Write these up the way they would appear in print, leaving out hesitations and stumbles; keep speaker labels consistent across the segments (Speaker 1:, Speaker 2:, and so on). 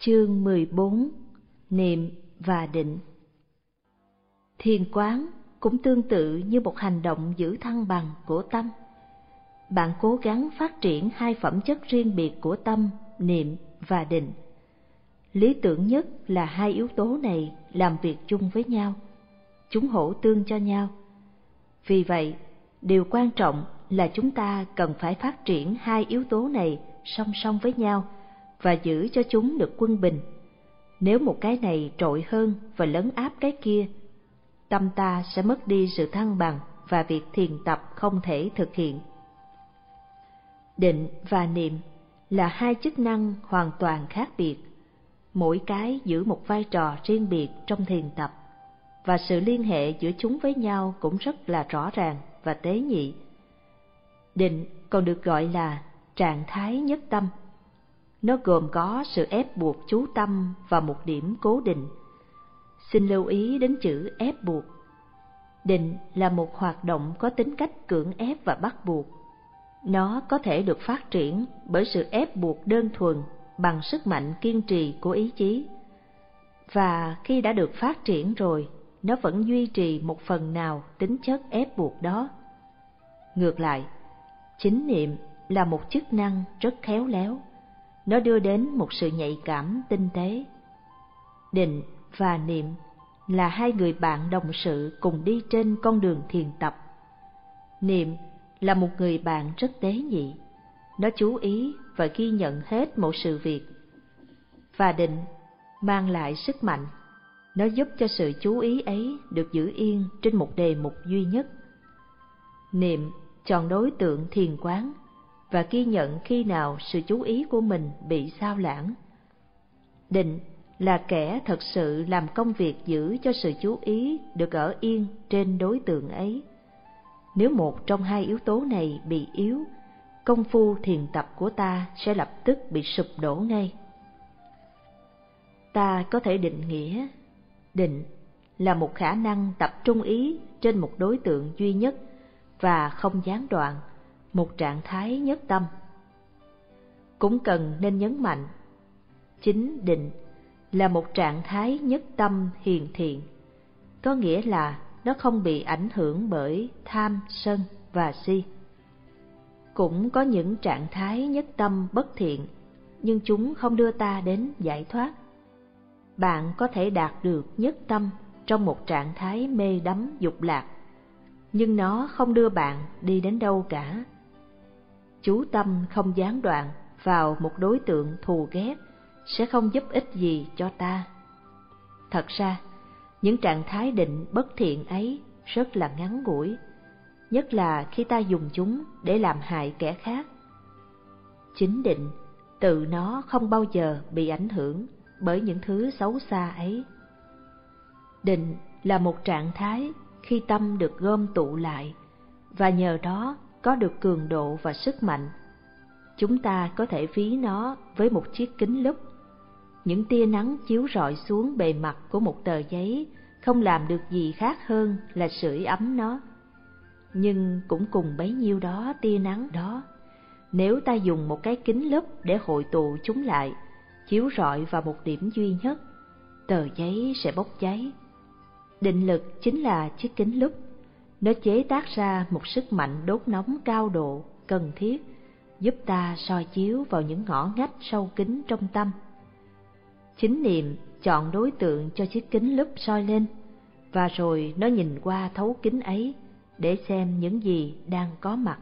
Speaker 1: Chương 14: Niệm và định. Thiền quán cũng tương tự như một hành động giữ thăng bằng của tâm. Bạn cố gắng phát triển hai phẩm chất riêng biệt của tâm, niệm và định. Lý tưởng nhất là hai yếu tố này làm việc chung với nhau, chúng hỗ tương cho nhau. Vì vậy, điều quan trọng là chúng ta cần phải phát triển hai yếu tố này song song với nhau và giữ cho chúng được quân bình. Nếu một cái này trội hơn và lấn áp cái kia, tâm ta sẽ mất đi sự thăng bằng và việc thiền tập không thể thực hiện. Định và niệm là hai chức năng hoàn toàn khác biệt, mỗi cái giữ một vai trò riêng biệt trong thiền tập, và sự liên hệ giữa chúng với nhau cũng rất là rõ ràng và tế nhị. Định còn được gọi là trạng thái nhất tâm. Nó gồm có sự ép buộc chú tâm vào một điểm cố định. Xin lưu ý đến chữ ép buộc. Định là một hoạt động có tính cách cưỡng ép và bắt buộc. Nó có thể được phát triển bởi sự ép buộc đơn thuần bằng sức mạnh kiên trì của ý chí. Và khi đã được phát triển rồi, nó vẫn duy trì một phần nào tính chất ép buộc đó. Ngược lại, chính niệm là một chức năng rất khéo léo. Nó đưa đến một sự nhạy cảm tinh tế. Định và niệm là hai người bạn đồng sự cùng đi trên con đường thiền tập. Niệm là một người bạn rất tế nhị. Nó chú ý và ghi nhận hết một sự việc. Và định mang lại sức mạnh. Nó giúp cho sự chú ý ấy được giữ yên trên một đề mục duy nhất. Niệm chọn đối tượng thiền quán và ghi nhận khi nào sự chú ý của mình bị sao lãng. Định là kẻ thật sự làm công việc giữ cho sự chú ý được ở yên trên đối tượng ấy. Nếu một trong hai yếu tố này bị yếu, công phu thiền tập của ta sẽ lập tức bị sụp đổ ngay. Ta có thể định nghĩa, định là một khả năng tập trung ý trên một đối tượng duy nhất và không gián đoạn, một trạng thái nhất tâm. Cũng cần nên nhấn mạnh, chính định là một trạng thái nhất tâm hiền thiện, có nghĩa là nó không bị ảnh hưởng bởi tham, sân và si. Cũng có những trạng thái nhất tâm bất thiện, nhưng chúng không đưa ta đến giải thoát. Bạn có thể đạt được nhất tâm trong một trạng thái mê đắm dục lạc, nhưng nó không đưa bạn đi đến đâu cả. Chú tâm không gián đoạn vào một đối tượng thù ghét sẽ không giúp ích gì cho ta. Thật ra, những trạng thái định bất thiện ấy rất là ngắn ngủi, nhất là khi ta dùng chúng để làm hại kẻ khác. Chính định tự nó không bao giờ bị ảnh hưởng bởi những thứ xấu xa ấy. Định là một trạng thái khi tâm được gom tụ lại, và nhờ đó có được cường độ và sức mạnh. Chúng ta có thể ví nó với một chiếc kính lúp. Những tia nắng chiếu rọi xuống bề mặt của một tờ giấy không làm được gì khác hơn là sưởi ấm nó. Nhưng cũng cùng bấy nhiêu đó tia nắng đó, nếu ta dùng một cái kính lúp để hội tụ chúng lại, chiếu rọi vào một điểm duy nhất, tờ giấy sẽ bốc cháy. Định lực chính là chiếc kính lúp. Nó chế tác ra một sức mạnh đốt nóng cao độ, cần thiết, giúp ta soi chiếu vào những ngõ ngách sâu kín trong tâm. Chính niệm chọn đối tượng cho chiếc kính lúp soi lên, và rồi nó nhìn qua thấu kính ấy để xem những gì đang có mặt.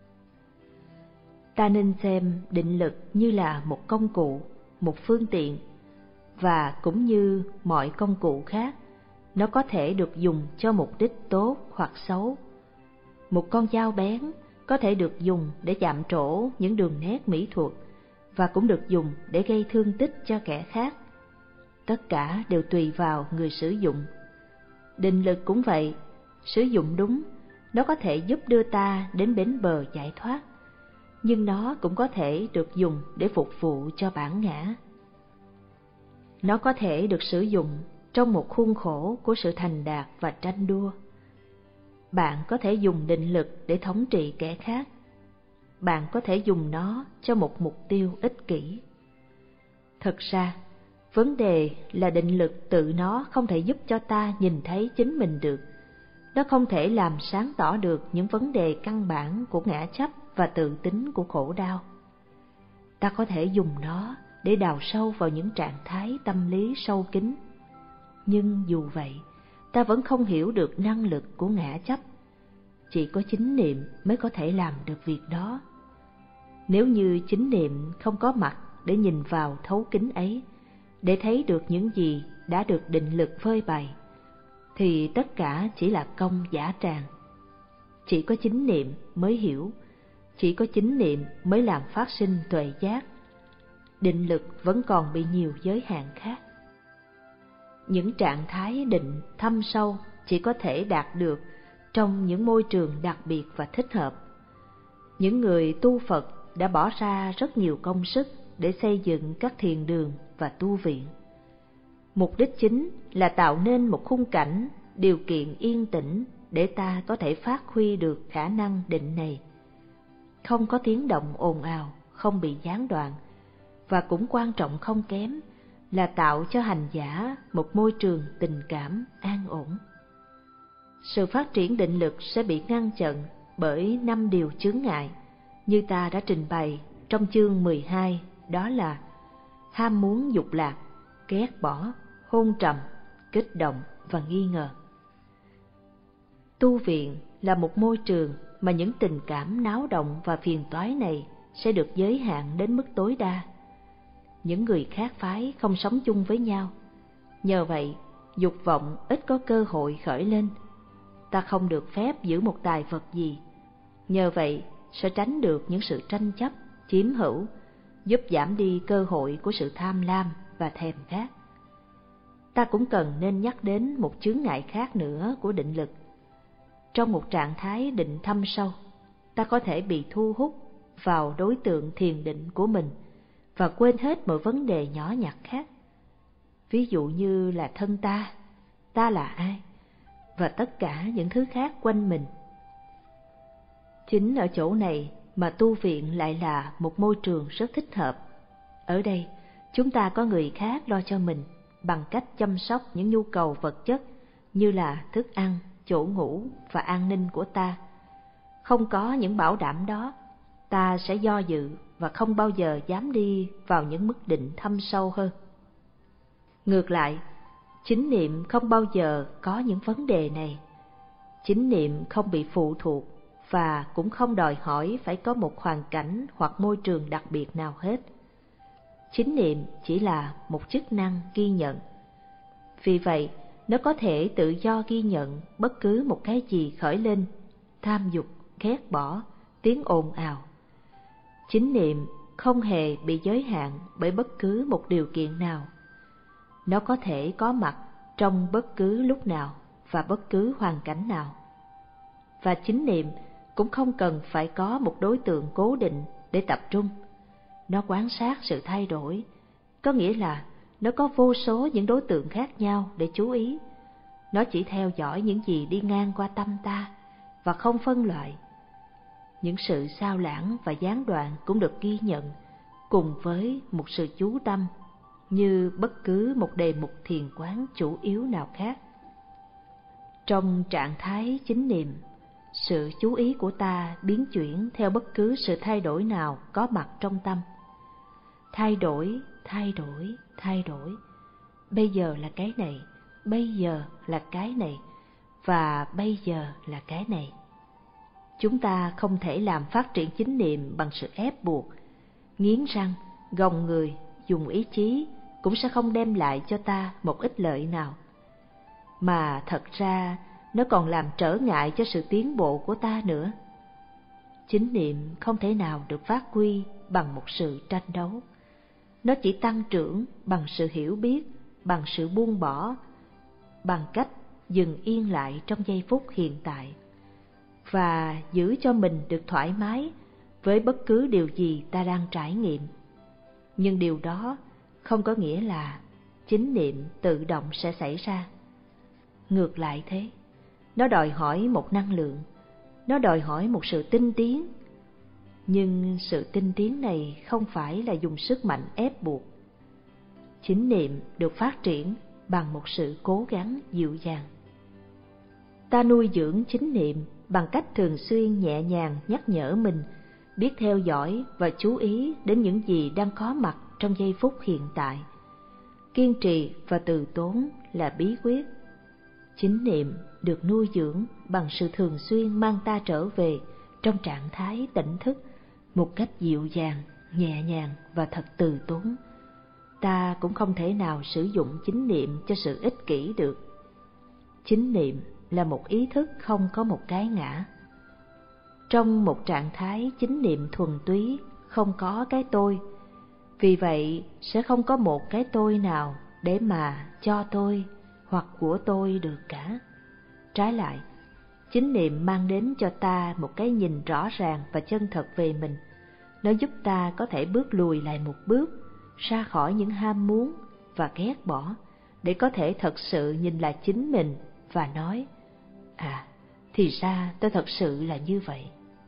Speaker 1: Ta nên xem định lực như là một công cụ, một phương tiện, và cũng như mọi công cụ khác, nó có thể được dùng cho mục đích tốt hoặc xấu. Một con dao bén có thể được dùng để chạm trổ những đường nét mỹ thuật, và cũng được dùng để gây thương tích cho kẻ khác. Tất cả đều tùy vào người sử dụng. Định lực cũng vậy, sử dụng đúng, nó có thể giúp đưa ta đến bến bờ giải thoát, nhưng nó cũng có thể được dùng để phục vụ cho bản ngã. Nó có thể được sử dụng trong một khuôn khổ của sự thành đạt và tranh đua. Bạn có thể dùng định lực để thống trị kẻ khác. Bạn có thể dùng nó cho một mục tiêu ích kỷ. Thật ra, Vấn đề là định lực tự nó không thể giúp cho ta nhìn thấy chính mình được. Nó không thể làm sáng tỏ được những vấn đề căn bản của ngã chấp và tự tính của khổ đau. Ta có thể dùng nó để đào sâu vào những trạng thái tâm lý sâu kín. Nhưng dù vậy, ta vẫn không hiểu được năng lực của ngã chấp. Chỉ có chánh niệm mới có thể làm được việc đó. Nếu như chánh niệm không có mặt để nhìn vào thấu kính ấy, để thấy được những gì đã được định lực phơi bày, thì tất cả chỉ là công giả tràng. Chỉ có chánh niệm mới hiểu, chỉ có chánh niệm mới làm phát sinh tuệ giác. Định lực vẫn còn bị nhiều giới hạn khác. Những trạng thái định thâm sâu chỉ có thể đạt được trong những môi trường đặc biệt và thích hợp. Những người tu Phật đã bỏ ra rất nhiều công sức để xây dựng các thiền đường và tu viện. Mục đích chính là tạo nên một khung cảnh, điều kiện yên tĩnh để ta có thể phát huy được khả năng định này. Không có tiếng động ồn ào, không bị gián đoạn, và cũng quan trọng không kém là tạo cho hành giả một môi trường tình cảm an ổn. Sự phát triển định lực sẽ bị ngăn chặn bởi 5 điều chướng ngại, như ta đã trình bày trong chương 12, đó là ham muốn dục lạc, ghét bỏ, hôn trầm, kích động và nghi ngờ. Tu viện là một môi trường mà những tình cảm náo động và phiền toái này sẽ được giới hạn đến mức tối đa. Những người khác phái không sống chung với nhau, nhờ vậy dục vọng ít có cơ hội khởi lên. Ta không được phép giữ một tài vật gì, nhờ vậy sẽ tránh được những sự tranh chấp, chiếm hữu, giúp giảm đi cơ hội của sự tham lam và thèm khát. Ta cũng cần nên nhắc đến một chướng ngại khác nữa của định lực. Trong một trạng thái định thâm sâu, ta có thể bị thu hút vào đối tượng thiền định của mình và quên hết mọi vấn đề nhỏ nhặt khác. Ví dụ như là thân ta là ai, và tất cả những thứ khác quanh mình. Chính ở chỗ này mà tu viện lại là một môi trường rất thích hợp. Ở đây, chúng ta có người khác lo cho mình bằng cách chăm sóc những nhu cầu vật chất như là thức ăn, chỗ ngủ và an ninh của ta. Không có những bảo đảm đó, ta sẽ do dự và không bao giờ dám đi vào những mức định thâm sâu hơn. Ngược lại, chánh niệm không bao giờ có những vấn đề này. Chánh niệm không bị phụ thuộc và cũng không đòi hỏi phải có một hoàn cảnh hoặc môi trường đặc biệt nào hết. Chánh niệm chỉ là một chức năng ghi nhận. Vì vậy, nó có thể tự do ghi nhận bất cứ một cái gì khởi lên, tham dục, ghét bỏ, tiếng ồn ào. Chánh niệm không hề bị giới hạn bởi bất cứ một điều kiện nào. Nó có thể có mặt trong bất cứ lúc nào và bất cứ hoàn cảnh nào. Và chánh niệm cũng không cần phải có một đối tượng cố định để tập trung. Nó quan sát sự thay đổi, có nghĩa là nó có vô số những đối tượng khác nhau để chú ý. Nó chỉ theo dõi những gì đi ngang qua tâm ta và không phân loại. Những sự sao lãng và gián đoạn cũng được ghi nhận cùng với một sự chú tâm như bất cứ một đề mục thiền quán chủ yếu nào khác. Trong trạng thái chánh niệm, sự chú ý của ta biến chuyển theo bất cứ sự thay đổi nào có mặt trong tâm. Thay đổi, thay đổi, thay đổi. Bây giờ là cái này, bây giờ là cái này, và bây giờ là cái này. Chúng ta không thể làm phát triển chánh niệm bằng sự ép buộc, nghiến răng, gồng người, dùng ý chí cũng sẽ không đem lại cho ta một ích lợi nào. Mà thật ra nó còn làm trở ngại cho sự tiến bộ của ta nữa. Chánh niệm không thể nào được phát huy bằng một sự tranh đấu. Nó chỉ tăng trưởng bằng sự hiểu biết, bằng sự buông bỏ, bằng cách dừng yên lại trong giây phút hiện tại và giữ cho mình được thoải mái với bất cứ điều gì ta đang trải nghiệm. Nhưng điều đó không có nghĩa là chánh niệm tự động sẽ xảy ra. Ngược lại thế, nó đòi hỏi một năng lượng, nó đòi hỏi một sự tinh tiến. Nhưng sự tinh tiến này không phải là dùng sức mạnh ép buộc. Chánh niệm được phát triển bằng một sự cố gắng dịu dàng. Ta nuôi dưỡng chánh niệm bằng cách thường xuyên nhẹ nhàng nhắc nhở mình biết theo dõi và chú ý đến những gì đang có mặt trong giây phút hiện tại. Kiên trì và từ tốn là bí quyết. Chánh niệm được nuôi dưỡng bằng sự thường xuyên mang ta trở về trong trạng thái tỉnh thức một cách dịu dàng, nhẹ nhàng và thật từ tốn. Ta cũng không thể nào sử dụng chánh niệm cho sự ích kỷ được. Chánh niệm là một ý thức không có một cái ngã. Trong một trạng thái chánh niệm thuần túy, không có cái tôi. Vì vậy sẽ không có một cái tôi nào để mà cho tôi hoặc của tôi được cả. Trái lại, chánh niệm mang đến cho ta một cái nhìn rõ ràng và chân thật về mình. Nó giúp ta có thể bước lùi lại một bước, ra khỏi những ham muốn và ghét bỏ, để có thể thật sự nhìn lại chính mình và nói: thì ra tôi thật sự là như vậy.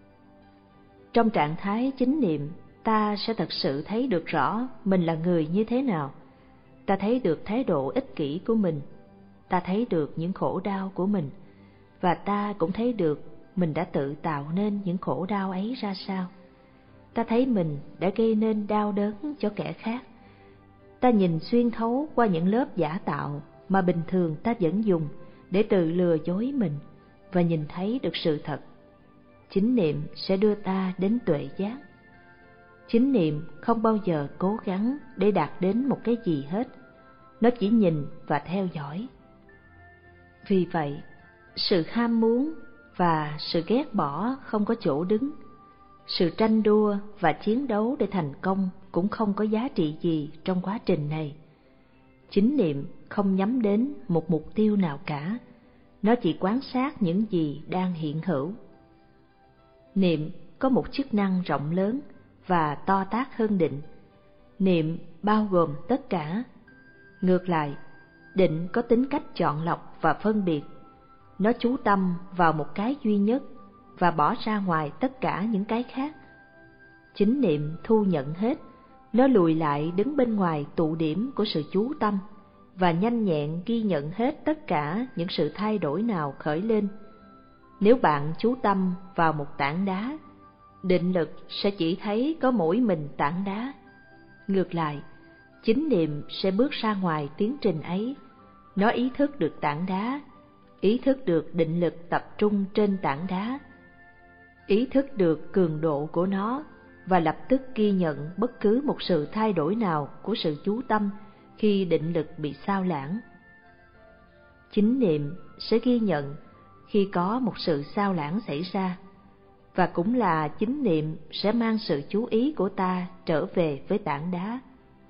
Speaker 1: Trong trạng thái chánh niệm, ta sẽ thật sự thấy được rõ mình là người như thế nào. Ta thấy được thái độ ích kỷ của mình, ta thấy được những khổ đau của mình, và ta cũng thấy được mình đã tự tạo nên những khổ đau ấy ra sao. Ta thấy mình đã gây nên đau đớn cho kẻ khác. Ta nhìn xuyên thấu qua những lớp giả tạo mà bình thường ta vẫn dùng để tự lừa dối mình, và nhìn thấy được sự thật. Chánh niệm sẽ đưa ta đến tuệ giác. Chánh niệm không bao giờ cố gắng để đạt đến một cái gì hết. Nó chỉ nhìn và theo dõi. Vì vậy, sự ham muốn và sự ghét bỏ không có chỗ đứng. Sự tranh đua và chiến đấu để thành công cũng không có giá trị gì trong quá trình này. Chánh niệm không nhắm đến một mục tiêu nào cả. Nó chỉ quan sát những gì đang hiện hữu. Niệm có một chức năng rộng lớn và to tát hơn định. Niệm bao gồm tất cả. Ngược lại, định có tính cách chọn lọc và phân biệt. Nó chú tâm vào một cái duy nhất và bỏ ra ngoài tất cả những cái khác. Chánh niệm thu nhận hết. Nó lùi lại đứng bên ngoài tụ điểm của sự chú tâm và nhanh nhẹn ghi nhận hết tất cả những sự thay đổi nào khởi lên. Nếu bạn chú tâm vào một tảng đá, định lực sẽ chỉ thấy có mỗi mình tảng đá. Ngược lại, chánh niệm sẽ bước ra ngoài tiến trình ấy. Nó ý thức được tảng đá, ý thức được định lực tập trung trên tảng đá, ý thức được cường độ của nó, và lập tức ghi nhận bất cứ một sự thay đổi nào của sự chú tâm khi định lực bị xao lãng. Chánh niệm sẽ ghi nhận khi có một sự xao lãng xảy ra, và cũng là chánh niệm sẽ mang sự chú ý của ta trở về với tảng đá.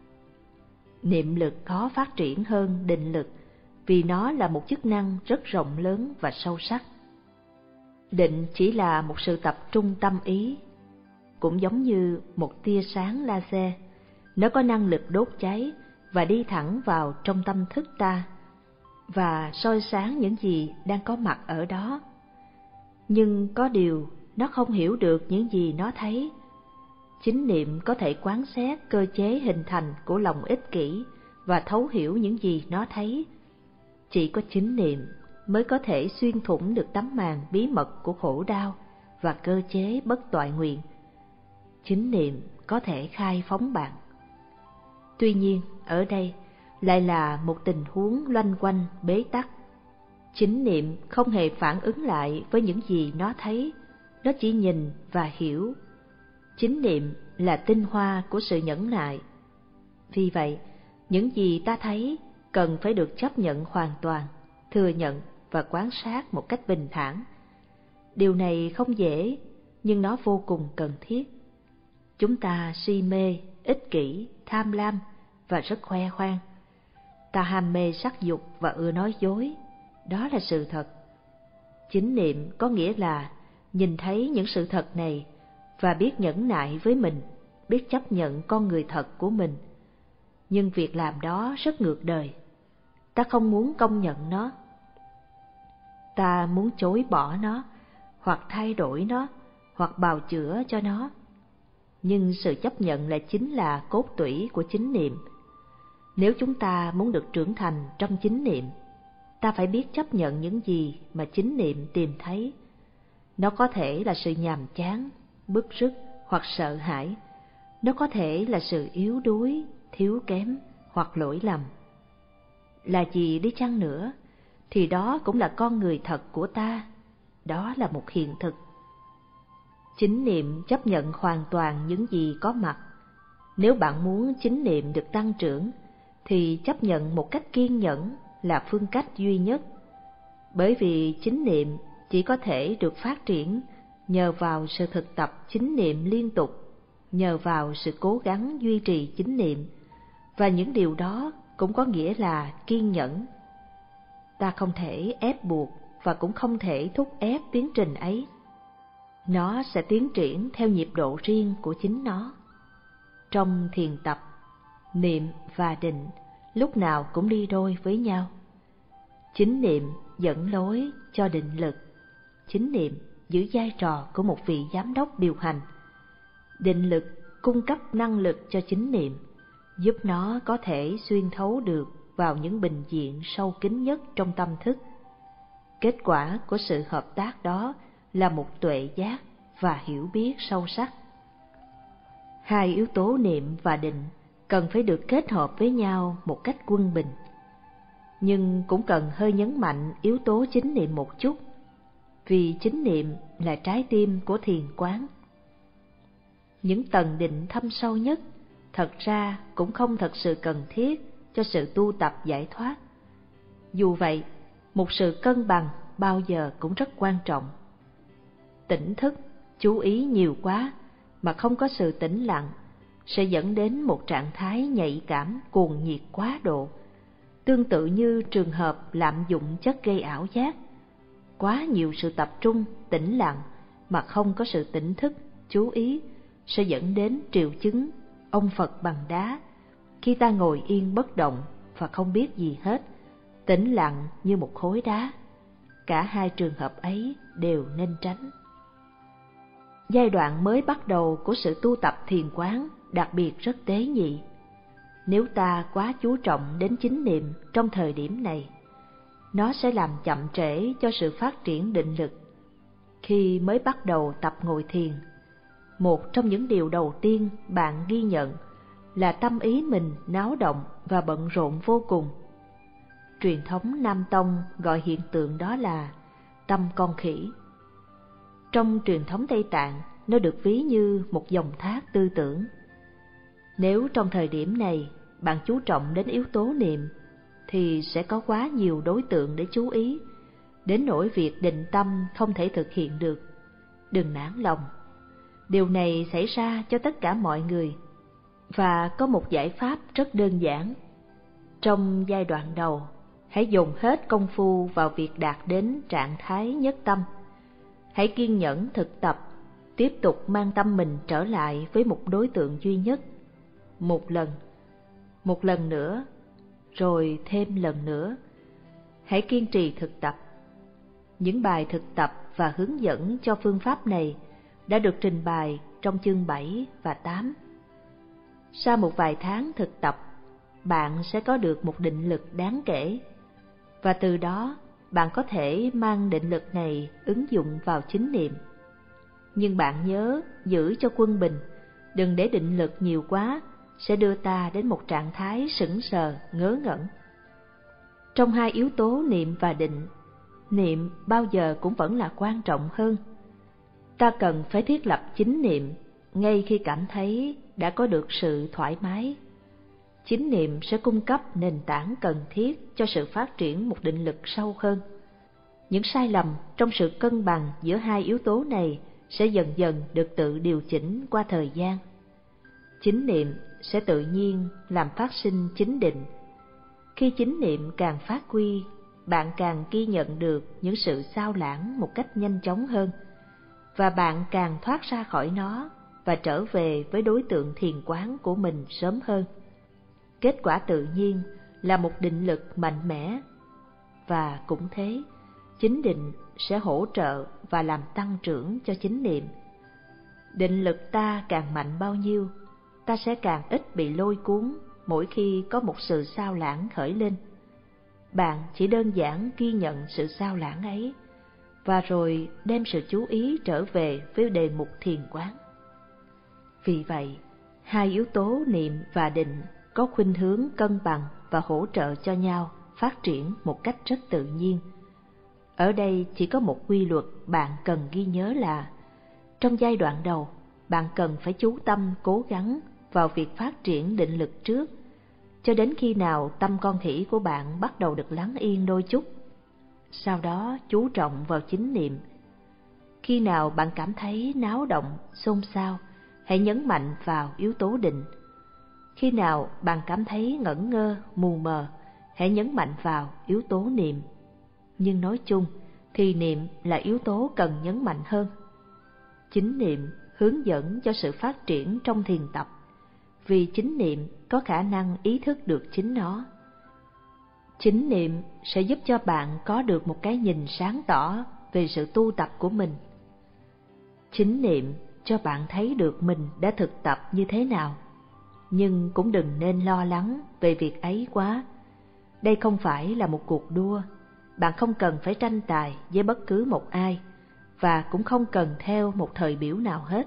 Speaker 1: Niệm lực khó phát triển hơn định lực vì nó là một chức năng rất rộng lớn và sâu sắc. Định chỉ là một sự tập trung tâm ý, cũng giống như một tia sáng laser. Nó có năng lực đốt cháy và đi thẳng vào trong tâm thức ta và soi sáng những gì đang có mặt ở đó. Nhưng có điều nó không hiểu được những gì nó thấy. Chánh niệm có thể quan sát cơ chế hình thành của lòng ích kỷ và thấu hiểu những gì nó thấy. Chỉ có chánh niệm mới có thể xuyên thủng được tấm màn bí mật của khổ đau và cơ chế bất toại nguyện. Chánh niệm có thể khai phóng bạn. Tuy nhiên, ở đây lại là một tình huống loanh quanh bế tắc. Chánh niệm không hề phản ứng lại với những gì nó thấy, nó chỉ nhìn và hiểu. Chánh niệm là tinh hoa của sự nhẫn nại. Vì vậy, những gì ta thấy cần phải được chấp nhận hoàn toàn, thừa nhận và quan sát một cách bình thản. Điều này không dễ, nhưng nó vô cùng cần thiết. Chúng ta si mê, ích kỷ, tham lam và rất khoe khoang. Ta ham mê sắc dục và ưa nói dối. Đó là sự thật. Chánh niệm có nghĩa là nhìn thấy những sự thật này và biết nhẫn nại với mình, biết chấp nhận con người thật của mình. Nhưng việc làm đó rất ngược đời. Ta không muốn công nhận nó. Ta muốn chối bỏ nó, hoặc thay đổi nó, hoặc bào chữa cho nó. Nhưng sự chấp nhận lại chính là cốt tủy của chánh niệm. Nếu chúng ta muốn được trưởng thành trong chánh niệm, ta phải biết chấp nhận những gì mà chánh niệm tìm thấy. Nó có thể là sự nhàm chán, bứt rứt hoặc sợ hãi. Nó có thể là sự yếu đuối, thiếu kém hoặc lỗi lầm. Là gì đi chăng nữa, thì đó cũng là con người thật của ta. Đó là một hiện thực. Chánh niệm chấp nhận hoàn toàn những gì có mặt. Nếu bạn muốn chánh niệm được tăng trưởng, thì chấp nhận một cách kiên nhẫn là phương cách duy nhất. Bởi vì chánh niệm chỉ có thể được phát triển nhờ vào sự thực tập chánh niệm liên tục, nhờ vào sự cố gắng duy trì chánh niệm, và những điều đó cũng có nghĩa là kiên nhẫn. Ta không thể ép buộc và cũng không thể thúc ép tiến trình ấy. Nó sẽ tiến triển theo nhịp độ riêng của chính nó. Trong thiền tập, niệm và định lúc nào cũng đi đôi với nhau. Chánh niệm dẫn lối cho định lực. Chánh niệm giữ vai trò của một vị giám đốc điều hành. Định lực cung cấp năng lực cho chánh niệm, giúp nó có thể xuyên thấu được vào những bình diện sâu kín nhất trong tâm thức. Kết quả của sự hợp tác đó là một tuệ giác và hiểu biết sâu sắc. Hai yếu tố niệm và định cần phải được kết hợp với nhau một cách quân bình. Nhưng cũng cần hơi nhấn mạnh yếu tố chánh niệm một chút, vì chánh niệm là trái tim của thiền quán. Những tầng định thâm sâu nhất thật ra cũng không thật sự cần thiết cho sự tu tập giải thoát. Dù vậy, một sự cân bằng bao giờ cũng rất quan trọng. Tỉnh thức, chú ý nhiều quá mà không có sự tĩnh lặng sẽ dẫn đến một trạng thái nhạy cảm cuồng nhiệt quá độ, tương tự như trường hợp lạm dụng chất gây ảo giác. Quá nhiều sự tập trung, tĩnh lặng mà không có sự tỉnh thức, chú ý sẽ dẫn đến triệu chứng ông Phật bằng đá, khi ta ngồi yên bất động và không biết gì hết, tĩnh lặng như một khối đá. Cả hai trường hợp ấy đều nên tránh. Giai đoạn mới bắt đầu của sự tu tập thiền quán đặc biệt rất tế nhị. Nếu ta quá chú trọng đến chánh niệm trong thời điểm này, nó sẽ làm chậm trễ cho sự phát triển định lực. Khi mới bắt đầu tập ngồi thiền, một trong những điều đầu tiên bạn ghi nhận là tâm ý mình náo động và bận rộn vô cùng. Truyền thống Nam Tông gọi hiện tượng đó là tâm con khỉ. Trong truyền thống Tây Tạng, nó được ví như một dòng thác tư tưởng. Nếu trong thời điểm này bạn chú trọng đến yếu tố niệm, thì sẽ có quá nhiều đối tượng để chú ý, đến nỗi việc định tâm không thể thực hiện được. Đừng nản lòng. Điều này xảy ra cho tất cả mọi người, và có một giải pháp rất đơn giản. Trong giai đoạn đầu, hãy dồn hết công phu vào việc đạt đến trạng thái nhất tâm. Hãy kiên nhẫn thực tập, tiếp tục mang tâm mình trở lại với một đối tượng duy nhất. Một lần nữa, rồi thêm lần nữa. Hãy kiên trì thực tập. Những bài thực tập và hướng dẫn cho phương pháp này đã được trình bày trong chương 7 và 8. Sau một vài tháng thực tập, bạn sẽ có được một định lực đáng kể, và từ đó bạn có thể mang định lực này ứng dụng vào chánh niệm. Nhưng bạn nhớ giữ cho quân bình, đừng để định lực nhiều quá sẽ đưa ta đến một trạng thái sững sờ, ngớ ngẩn. Trong hai yếu tố niệm và định, niệm bao giờ cũng vẫn là quan trọng hơn. Ta cần phải thiết lập chánh niệm ngay khi cảm thấy đã có được sự thoải mái. Chánh niệm sẽ cung cấp nền tảng cần thiết cho sự phát triển một định lực sâu hơn. Những sai lầm trong sự cân bằng giữa hai yếu tố này sẽ dần dần được tự điều chỉnh qua thời gian. Chánh niệm sẽ tự nhiên làm phát sinh chánh định. Khi chánh niệm càng phát huy, bạn càng ghi nhận được những sự xao lãng một cách nhanh chóng hơn, và bạn càng thoát ra khỏi nó và trở về với đối tượng thiền quán của mình sớm hơn. Kết quả tự nhiên là một định lực mạnh mẽ, và cũng thế, chánh định sẽ hỗ trợ và làm tăng trưởng cho chánh niệm. Định lực ta càng mạnh bao nhiêu, ta sẽ càng ít bị lôi cuốn mỗi khi có một sự xao lãng khởi lên. Bạn chỉ đơn giản ghi nhận sự xao lãng ấy, và rồi đem sự chú ý trở về với đề mục thiền quán. Vì vậy, hai yếu tố niệm và định có khuynh hướng cân bằng và hỗ trợ cho nhau phát triển một cách rất tự nhiên. Ở đây chỉ có một quy luật bạn cần ghi nhớ là, trong giai đoạn đầu, bạn cần phải chú tâm cố gắng vào việc phát triển định lực trước, cho đến khi nào tâm con khỉ của bạn bắt đầu được lắng yên đôi chút. Sau đó chú trọng vào chính niệm. Khi nào bạn cảm thấy náo động, xôn xao, hãy nhấn mạnh vào yếu tố định. Khi nào bạn cảm thấy ngẩn ngơ, mù mờ, hãy nhấn mạnh vào yếu tố niệm. Nhưng nói chung thì niệm là yếu tố cần nhấn mạnh hơn. Chính niệm hướng dẫn cho sự phát triển trong thiền tập, vì chính niệm có khả năng ý thức được chính nó. Chính niệm sẽ giúp cho bạn có được một cái nhìn sáng tỏ về sự tu tập của mình. Chính niệm cho bạn thấy được mình đã thực tập như thế nào, nhưng cũng đừng nên lo lắng về việc ấy quá. Đây không phải là một cuộc đua, bạn không cần phải tranh tài với bất cứ một ai, và cũng không cần theo một thời biểu nào hết.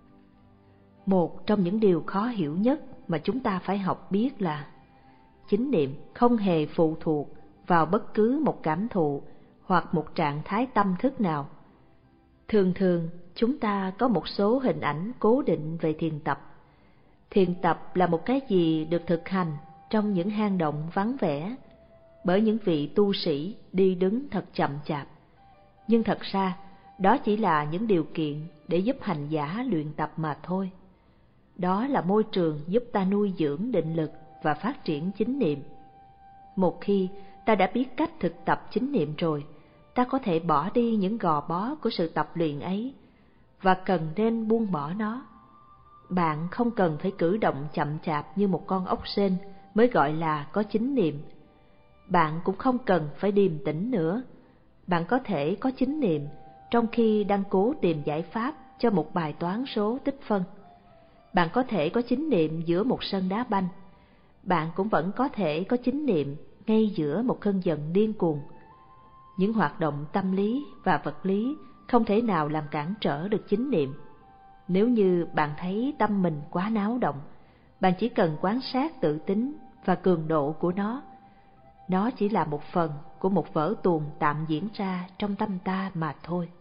Speaker 1: Một trong những điều khó hiểu nhất mà chúng ta phải học biết là chính niệm không hề phụ thuộc vào bất cứ một cảm thụ hoặc một trạng thái tâm thức nào. Thường thường, chúng ta có một số hình ảnh cố định về thiền tập. Thiền tập là một cái gì được thực hành trong những hang động vắng vẻ, bởi những vị tu sĩ đi đứng thật chậm chạp. Nhưng thật ra, đó chỉ là những điều kiện để giúp hành giả luyện tập mà thôi. Đó là môi trường giúp ta nuôi dưỡng định lực và phát triển chính niệm. Một khi ta đã biết cách thực tập chính niệm rồi, ta có thể bỏ đi những gò bó của sự tập luyện ấy, và cần nên buông bỏ nó. Bạn không cần phải cử động chậm chạp như một con ốc sên mới gọi là có chính niệm. Bạn cũng không cần phải điềm tĩnh nữa. Bạn có thể có chính niệm trong khi đang cố tìm giải pháp cho một bài toán số tích phân. Bạn có thể có chính niệm giữa một sân đá banh. Bạn cũng vẫn có thể có chính niệm ngay giữa một cơn giận điên cuồng. Những hoạt động tâm lý và vật lý không thể nào làm cản trở được chính niệm. Nếu như bạn thấy tâm mình quá náo động, bạn chỉ cần quan sát tự tính và cường độ của nó. Nó chỉ là một phần của một vở tuồng tạm diễn ra trong tâm ta mà thôi.